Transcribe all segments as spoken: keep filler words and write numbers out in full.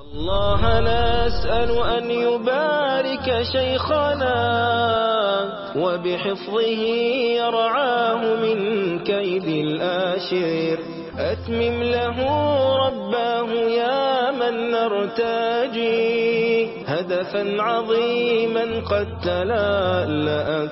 الله نسأل أن يبارك شيخنا وبحفظه يرعاه من كيد الآشر. أتمم له رباه يا من نرتجي هدفا عظيما قد تلألأ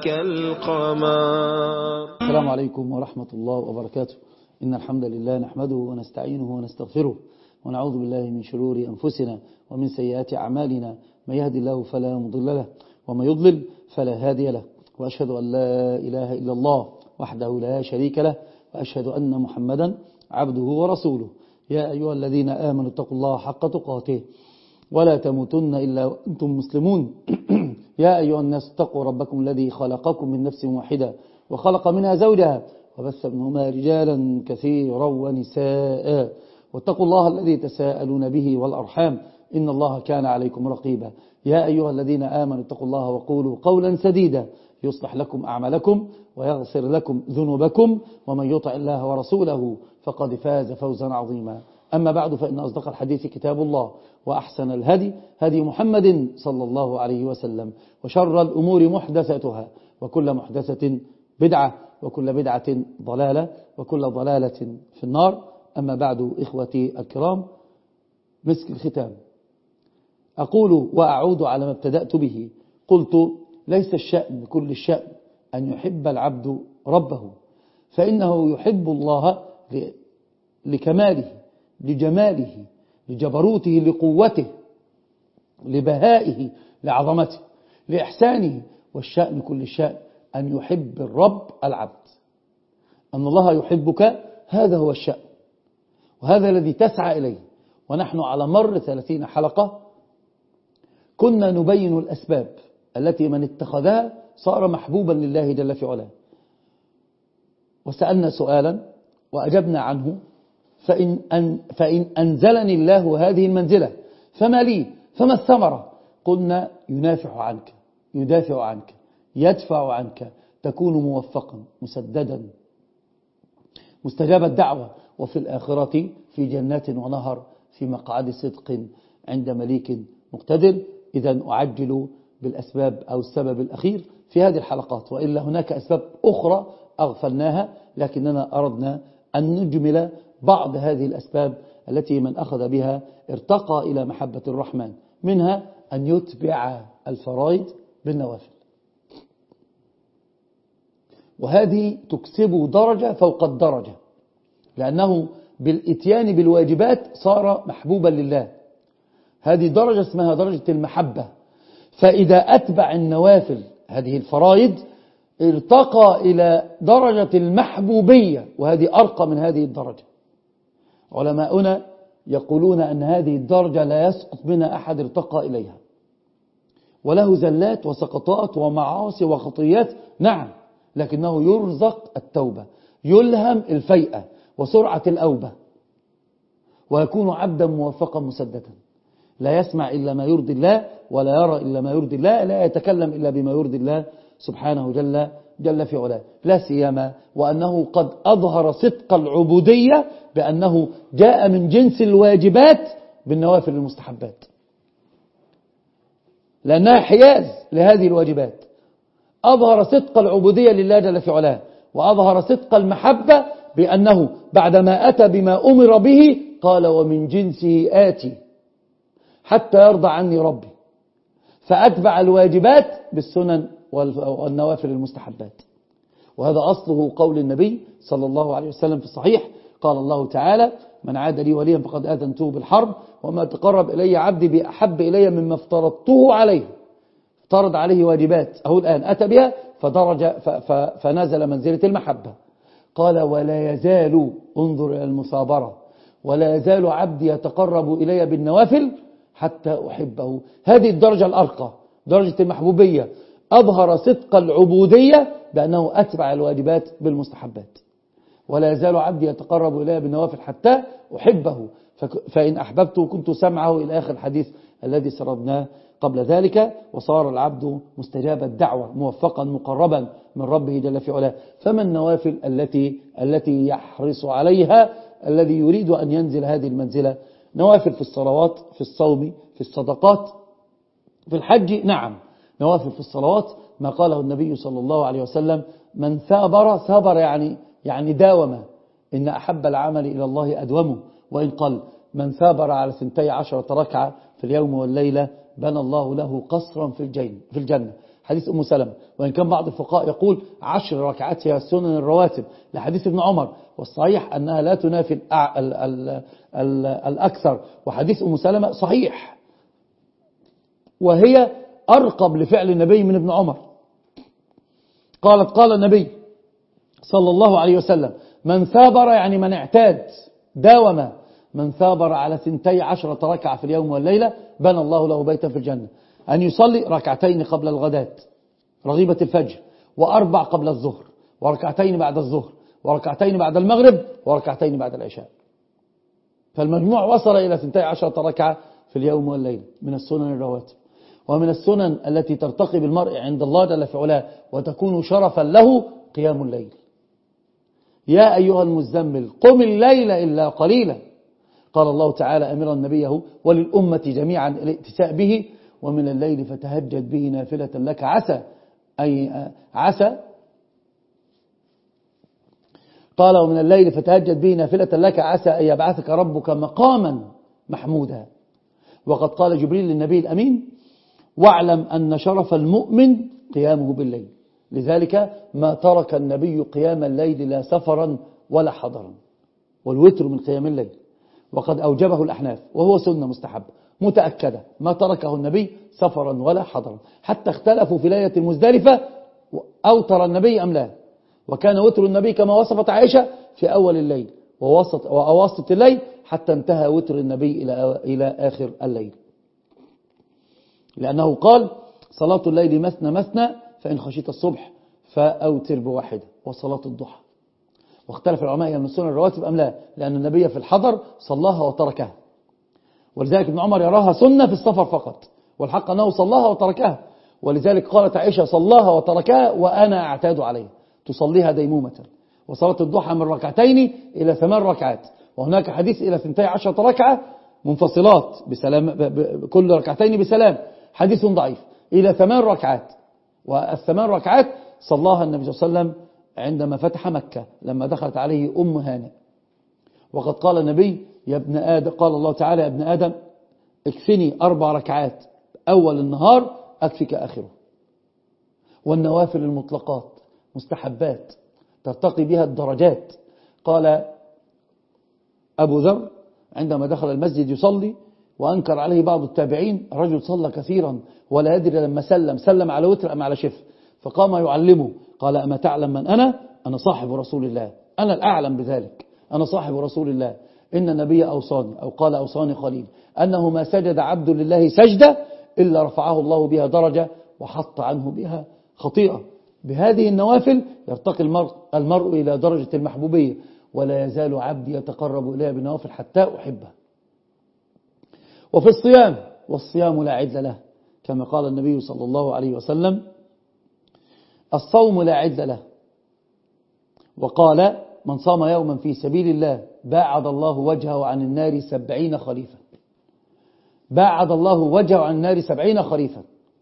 كالقمر. السلام عليكم ورحمة الله وبركاته. إن الحمد لله نحمده ونستعينه ونستغفره ونعوذ بالله من شرور أنفسنا ومن سيئات أعمالنا. من يهد الله فلا مضل له وما يضلل فلا هادي له، وأشهد أن لا إله إلا الله وحده لا شريك له، وأشهد أن محمدا عبده ورسوله. يا أيها الذين آمنوا اتقوا الله حق تقاته ولا تموتن إلا وأنتم مسلمون. يا أيها الناس اتقوا ربكم الذي خلقكم من نفس واحدة وخلق منها زوجها وبث منهما رجالا كثيرا ونساء، واتقوا الله الذي تساءلون به والأرحام إن الله كان عليكم رقيبا. يا أيها الذين آمنوا اتقوا الله وقولوا قولا سديدا يصلح لكم أعمالكم ويغفر لكم ذنوبكم، ومن يطع الله ورسوله فقد فاز فوزا عظيما. أما بعد، فإن أصدق الحديث كتاب الله، وأحسن الهدي هدي محمد صلى الله عليه وسلم، وشر الأمور محدثاتها، وكل محدثة بدعة، وكل بدعة ضلالة، وكل ضلالة في النار. أما بعد، إخوتي الكرام، مسك الختام. أقول وأعود على ما ابتدأت به. قلت: ليس الشأن كل الشأن أن يحب العبد ربه، فإنه يحب الله لكماله، لجماله، لجبروته، لقوته، لبهائه، لعظمته، لإحسانه. والشأن كل الشأن أن يحب الرب العبد، أن الله يحبك، هذا هو الشأن، وهذا الذي تسعى إليه. ونحن على مر ثلاثين حلقة كنا نبين الأسباب التي من اتخذها صار محبوبا لله جل في علاه، وسألنا سؤالا وأجبنا عنه: فإن, أن فإن أنزلني الله هذه المنزلة فما لي؟ فما الثمرة؟ قلنا: ينافع عنك، يدافع عنك، يدفع عنك، تكون موفقا مسددا مستجاب الدعوة، وفي الآخرة في جنات ونهر في مقعد صدق عند مليك مقتدر. إذن أعجل بالأسباب أو السبب الأخير في هذه الحلقات، وإلا هناك أسباب أخرى أغفلناها، لكننا أردنا أن نجمل بعض هذه الأسباب التي من أخذ بها ارتقى إلى محبة الرحمن، منها أن يتبع الفرائض بالنوافل، وهذه تكسب درجة فوق الدرجة، لأنه بالإتيان بالواجبات صار محبوبا لله. هذه درجة اسمها درجة المحبة. فإذا أتبع النوافل هذه الفرائض ارتقى إلى درجة المحبوبية، وهذه أرقى من هذه الدرجة. علماؤنا يقولون أن هذه الدرجة لا يسقط منها أحد ارتقى إليها، وله زلات وسقطات ومعاصي وخطيات، نعم، لكنه يرزق التوبة، يلهم الفيئة وسرعة الأوبة، ويكون عبدا موفقا مسددا، لا يسمع إلا ما يرضي الله، ولا يرى إلا ما يرضي الله، لا يتكلم إلا بما يرضي الله سبحانه جل, جل في علاه. لا سيما وأنه قد أظهر صدق العبودية بأنه جاء من جنس الواجبات بالنوافل المستحبات، لأنها حياز لهذه الواجبات. أظهر صدق العبودية لله جل في علاه، وأظهر صدق المحبة بأنه بعدما أتى بما أمر به قال: ومن جنسه آتي حتى يرضى عني ربي، فأتبع الواجبات بالسنن والنوافل المستحبات. وهذا أصله قول النبي صلى الله عليه وسلم في الصحيح، قال الله تعالى: من عاد لي وليا فقد آذنته بالحرب، وما تقرب إلي عبدي بأحب إلي مما افترضته عليه. افترض عليه واجبات، أهو الآن أتى بها فدرج فنزل منزلة المحبة. قال: ولا يزال، انظر إلى المصابرة، ولا يزال عبدي يتقرب إلي بالنوافل حتى أحبه. هذه الدرجة الأرقى، درجة المحبوبية. أظهر صدق العبودية بأنه أتبع الواجبات بالمستحبات. ولا يزال عبدي يتقرب إلي بالنوافل حتى أحبه، فإن أحببته كنت سمعه، إلى آخر الحديث الذي سردناه قبل ذلك. وصار العبد مستجاب الدعوة، موفقا مقربا من ربه جل في علاه. فما النوافل التي التي يحرص عليها الذي يريد أن ينزل هذه المنزلة نوافل في الصلوات، في الصوم، في الصدقات، في الحج، نعم نوافل في الصلوات ما قاله النبي صلى الله عليه وسلم: من ثابر، ثابر يعني يعني داوم، إن أحب العمل إلى الله أدومه وإن قل. من ثابر على ثنتي عشرة ركعة في اليوم والليلة بنى الله له قصرا في الجنة, في الجنة حديث أم سلمة. وإن كان بعض الفقهاء يقول عشر ركعات هي السنن الرواتب لحديث ابن عمر، والصحيح أنها لا تنافي ال ال ال ال الأكثر، وحديث أم سلمة صحيح، وهي أرقب لفعل النبي من ابن عمر. قالت: قال النبي صلى الله عليه وسلم: من ثابر يعني من اعتاد داوم، من ثابر على ثنتي عشرة ركعة في اليوم والليلة بنى الله له بيتا في الجنة. أن يصلي ركعتين قبل الغداة رغيبة الفجر، وأربع قبل الظهر، وركعتين بعد الظهر، وركعتين بعد المغرب، وركعتين بعد العشاء. فالمجموع وصل إلى ثنتي عشرة ركعة في اليوم والليلة من السنن الرواتب. ومن السنن التي ترتقي بالمرء عند الله جل في علاه وتكون شرفا له قيام الليل. يا أيها المزمل قم الليل إلا قليلا، قال الله تعالى أمرا نبيه وللأمة جميعا الائتساء به: ومن الليل فتهجد به نافلة لك عسى أي عسى قال ومن الليل فتهجد به نافلة لك عسى أن يبعثك ربك مقاما محمودا. وقد قال جبريل للنبي الأمين: واعلم أن شرف المؤمن قيامه بالليل. لذلك ما ترك النبي قيام الليل لا سفرا ولا حضرا، والوتر من قيام الليل، وقد أوجبه الأحناف وهو سنة مستحبة متأكدة، ما تركه النبي سفرا ولا حضرا. حتى اختلفوا في ليلة المزدلفة أوتر النبي أم لا، وكان وتر النبي كما وصفت عائشة في أول الليل ووسط وأواسط الليل، حتى انتهى وتر النبي إلى إلى آخر الليل، لأنه قال: صلاة الليل مثنى مثنى فإن خشيت الصبح فأوتر بواحدة، وصلاة الضحى. واختلف العلماء من السنن الرواتب أم لا، لأن النبي في الحضر صلاها وتركها، ولذلك ابن عمر يراها سنة في السفر فقط، والحق أنه صلاها وتركها. ولذلك قالت عائشة: صلاها وتركها وأنا أعتاد عليه، تصليها ديمومة. وصلاة الضحى من ركعتين إلى ثمان ركعات، وهناك حديث إلى ثنتي عشرة ركعة منفصلات بسلام، كل ركعتين بسلام، حديث ضعيف، إلى ثمان ركعات. والثمان ركعات صلاها النبي صلى الله عليه وسلم عندما فتح مكة لما دخلت عليه أم هانئ. وقد قال النبي: يا ابن آدم، قال الله تعالى: يا ابن آدم اكفني أربع ركعات أول النهار أكفك آخره. والنوافل المطلقات مستحبات ترتقي بها الدرجات. قال أبو ذر عندما دخل المسجد يصلي وأنكر عليه بعض التابعين: رجل صلى كثيرا ولا يدري لما سلم سلم على وتر أم على شف، فقام يعلمه قال: أما تعلم من أنا؟ أنا صاحب رسول الله، أنا الأعلم بذلك، أنا صاحب رسول الله. إن النبي أوصاني، أو قال أوصاني خليل، أنه ما سجد عبد لله سجدة إلا رفعه الله بها درجة وحط عنه بها خطيئة. بهذه النوافل يرتقي المرء, المرء إلى درجة المحبوبية. ولا يزال عبدي يتقرب إليه بالنوافل حتى أحبه. وفي الصيام، والصيام لا عدل له، كما قال النبي صلى الله عليه وسلم: الصوم لا عدل له. وقال: من صام يوما في سبيل الله باعد الله وجهه عن النار سبعين خريفا. باعد الله وجهه عن النار سبعين خريفا.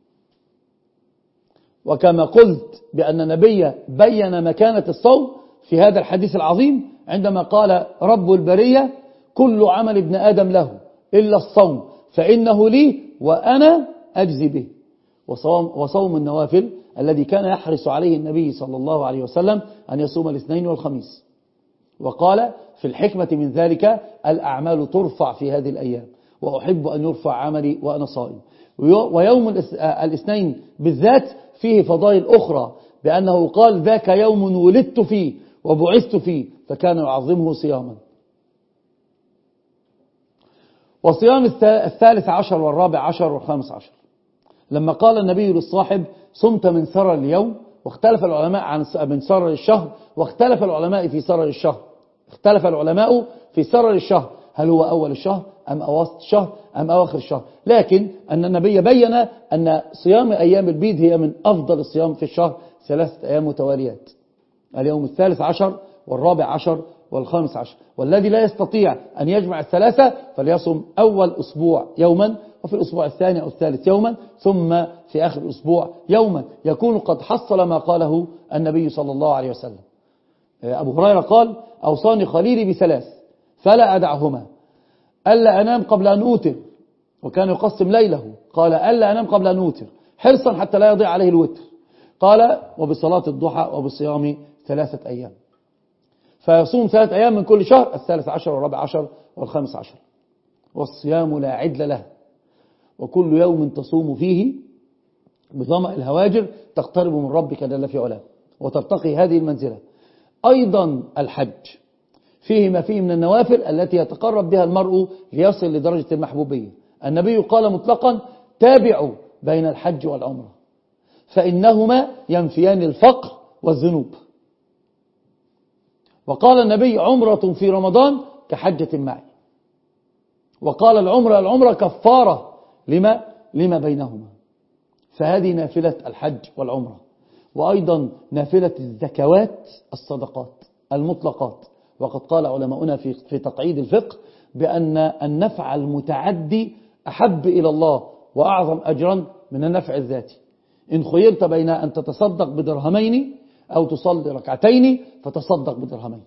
وكما قلت بأن النبي بين مكانة الصوم في هذا الحديث العظيم عندما قال: رب البرية كل عمل ابن آدم له إلا الصوم فإنه لي وأنا أجزي به. وصوم, وصوم النوافل الذي كان يحرص عليه النبي صلى الله عليه وسلم أن يصوم الاثنين والخميس. وقال في الحكمة من ذلك: الأعمال ترفع في هذه الأيام، وأحب أن يرفع عملي وأنا صائم. ويوم الاثنين بالذات فيه فضائل أخرى، بأنه قال: ذاك يوم ولدت فيه وبعثت فيه، فكان يعظمه صياما. وصيام الثالث عشر والرابع عشر والخامس عشر، لما قال النبي للصاحب: صمت من سرر اليوم، واختلف العلماء عن من سرر الشهر، واختلف العلماء في سرر الشهر اختلف العلماء في سرر الشهر، هل هو أول الشهر أم أواسط الشهر أم أواخر الشهر. لكن أن النبي بين أن صيام أيام البيض هي من أفضل الصيام في الشهر، ثلاثة أيام متواليات، اليوم الثالث عشر والرابع عشر والخامس عشر. والذي لا يستطيع أن يجمع الثلاثة فليصم أول أسبوع يوما، وفي الأسبوع الثاني أو الثالث يوما، ثم في آخر الأسبوع يوما، يكون قد حصل ما قاله النبي صلى الله عليه وسلم. أبو هريرة قال: أوصاني خليلي بثلاث فلا أدعهما: ألا أنام قبل أن أوتر، وكان يقسم ليله، قال: ألا أنام قبل أن أوتر حرصا حتى لا يضيع عليه الوتر، قال: وبصلاة الضحى وبصيام ثلاثة أيام. فيصوم ثلاث أيام من كل شهر، الثالث عشر والرابع عشر والخامس عشر. والصيام لا عدل له، وكل يوم تصوم فيه بظمأ الهواجر تقترب من ربك جل في علاه وترتقي هذه المنزلة. أيضا الحج فيه ما فيه من النوافل التي يتقرب بها المرء ليصل لدرجة المحبوبية. النبي قال مطلقا: تابعوا بين الحج والعمرة فإنهما ينفيان الفقر والذنوب. وقال النبي: عمرة في رمضان كحجة معي. وقال: العمرة العمرة كفارة لما لما بينهما. فهذه نافلة الحج والعمرة. وأيضا نافلة الزكوات الصدقات المطلقات. وقد قال علماؤنا في في تقعيد الفقه بأن النفع المتعدي أحب إلى الله وأعظم أجرا من النفع الذاتي. إن خيرت بين أن تتصدق بدرهمين أو تصلي ركعتين فتصدق بدرهمين.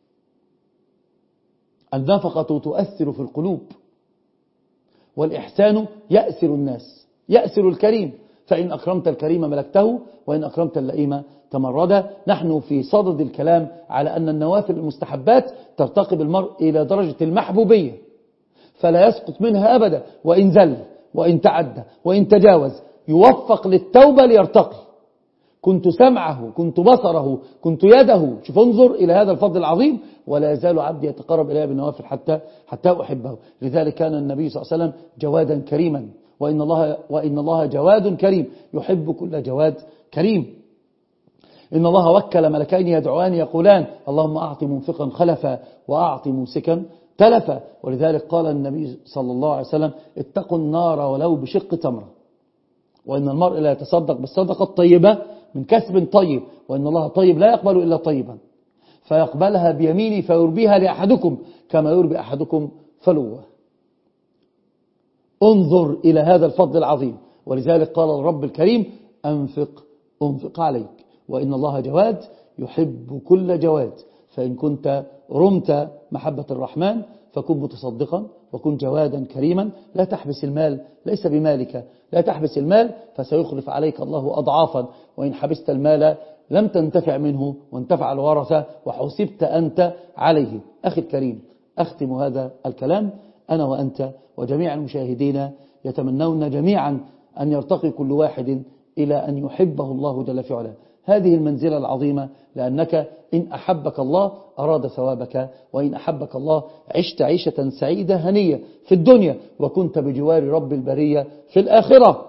النفقة تؤثر في القلوب، والإحسان يأسر الناس، يأسر الكريم، فإن أكرمت الكريم ملكته وإن أكرمت اللئيم تمرد. نحن في صدد الكلام على أن النوافل المستحبات ترتقي بالمرء إلى درجة المحبوبية، فلا يسقط منها أبدا، وإن زل وإن تعدى وإن تجاوز يوفق للتوبة ليرتقي. كنت سمعه، كنت بصره، كنت يده. شوف، انظر إلى هذا الفضل العظيم. ولا يزال عبدي يتقرب إليه بالنوافل حتى حتى أحبه. لذلك كان النبي صلى الله عليه وسلم جوادا كريما، وإن الله وإن الله جواد كريم يحب كل جواد كريم. إن الله وكل ملكين يدعوان يقولان: اللهم أعط منفقا خلفا وأعط ممسكا تلفا. ولذلك قال النبي صلى الله عليه وسلم: اتقوا النار ولو بشق تمرة. وإن المرء لا يتصدق بالصدقة الطيبة من كسب طيب، وإن الله طيب لا يقبل إلا طيبا، فيقبلها بيمينه فيربيها لأحدكم كما يربي أحدكم فلوه. انظر إلى هذا الفضل العظيم. ولذلك قال الرب الكريم: أنفق أنفق عليك، وإن الله جواد يحب كل جواد. فإن كنت رمت محبة الرحمن فكن متصدقا وكن جوادا كريما. لا تحبس المال، ليس بمالك، لا تحبس المال فسيخلف عليك الله أضعافا. وإن حبست المال لم تنتفع منه وانتفع الورثة وحسبت أنت عليه. أخي الكريم، أختم هذا الكلام أنا وأنت وجميع المشاهدين يتمنون جميعا أن يرتقي كل واحد إلى أن يحبه الله جل في علاه. هذه المنزلة العظيمة، لأنك إن أحبك الله أراد ثوابك، وإن أحبك الله عشت عيشة سعيدة هنية في الدنيا، وكنت بجوار رب البرية في الآخرة،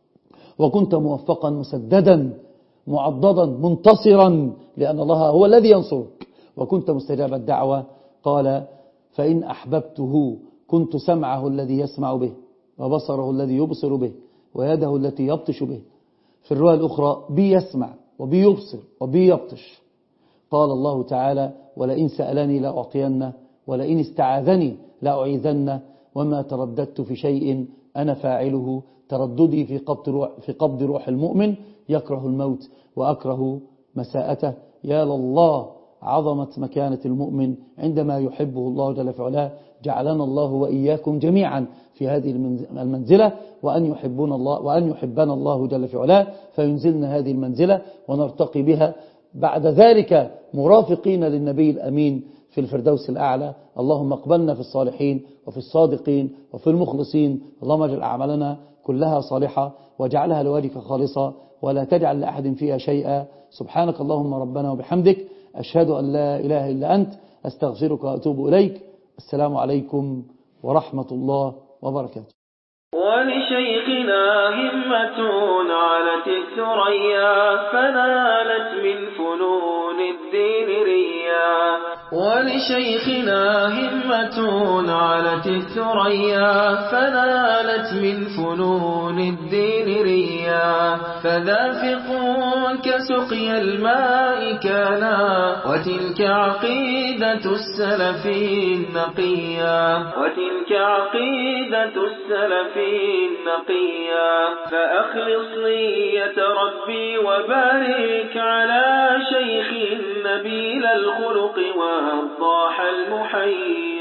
وكنت موفقا مسددا معضدا منتصرا، لأن الله هو الذي ينصرك، وكنت مستجاب الدعوة. قال: فإن أحببته كنت سمعه الذي يسمع به، وبصره الذي يبصر به، ويده التي يبطش به. في الرواية الأخرى: بي يسمع وبي يبصر وبي يبطش. قال الله تعالى: ولئن سألني لأعطينه ولئن استعاذني لأعيذنه وما ترددت في شيء أنا فاعله ترددي في قبض روح, في قبض روح المؤمن يكره الموت وأكره مساءته. يا لله عظمة مكانة المؤمن عندما يحبه الله جل في علاه. جعلنا الله وإياكم جميعا في هذه المنزلة، وأن يحبون الله وأن يحبنا الله جل في علاه فينزلنا هذه المنزلة ونرتقي بها بعد ذلك مرافقين للنبي الأمين في الفردوس الأعلى. اللهم اقبلنا في الصالحين وفي الصادقين وفي المخلصين. اللهم اجعل أعمالنا كلها صالحة واجعلها لوجهك خالصة ولا تجعل لأحد فيها شيئا. سبحانك اللهم ربنا وبحمدك، أشهد أن لا إله إلا أنت، أستغفرك وأتوب إليك. السلام عليكم ورحمة الله وبركاته. ولشيخنا همة علت الثريا فنالت من فنون الدين ريا. ولشيخنا همة علت الثريا فنالت من فنون الدين ريا فذافق كسقي الماء كانا وتلك عقيدة السلف النقيا وتلك عقيدة السلف النقيا فأخلص نية ربي وبارك على شيخ نبيل الخلق والضاح المحيي